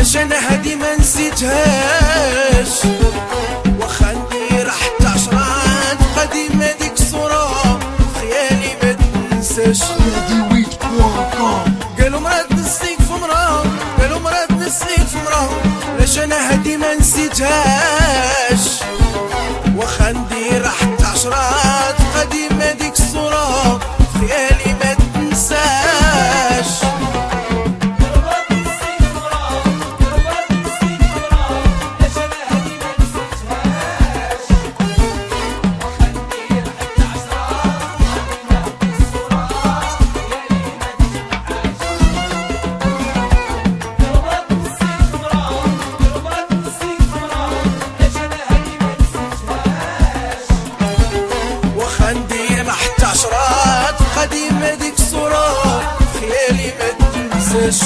علاش انا هادي ما نسيتهاش، واخا ندير حتى عشرات قديمة ديك الصورة خيالي ما تنساش. قالوا مراد نسيك في مرا، قالوا مراد نسيك في مرا، علاش انا هادي ما نسيتهاش، واخا ندير حتى عشرات قديمة ديك الصورة خيالي ما تنساش. قديمة ديك الصورة خيالي ما تنساش.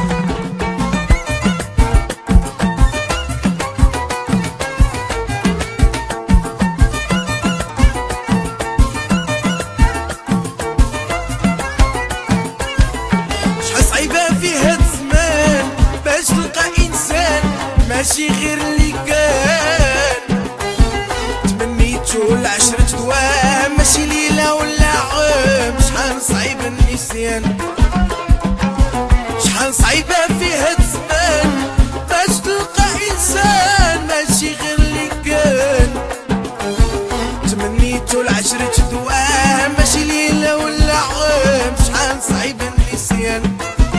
شحال صعيبة في هاد الزمان باش تلقى إنسان ماشي غير اللي كان، تمنيتو العشرة دوام ماشي ليلة ولا عام. شحال صعيب النسيان، شحال صعيبة في هاد الزمان باش تلقى إنسان ماشي غير اللي كان، تمنيتو العشرة دوام ماشي ليلة ولا عام. شحال صعيب النسيان.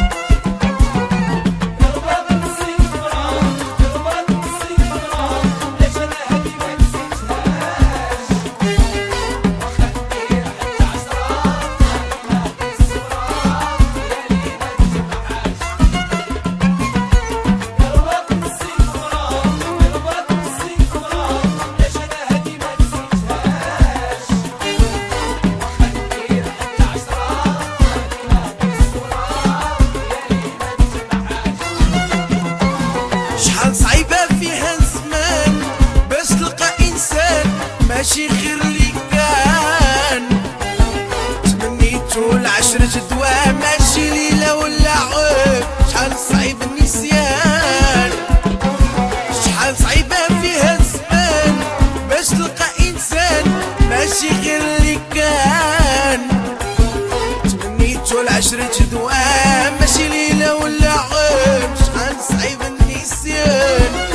شحال صعيبة فيها الزمان باش تلقى إنسان ماشي غير اللي كان، تمنيتو العشرة دوام ماشي ليلة ولا عام. شحال صعيب النسيان، شحال صعيبة فيها الزمان باش تلقى إنسان ماشي غير اللي كان، تمنيتو العشرة دوام ماشي ليلة ولا عام. شحال صعيب النسيان.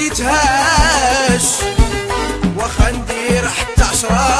نسيتهاش، واخا ندير حتى 10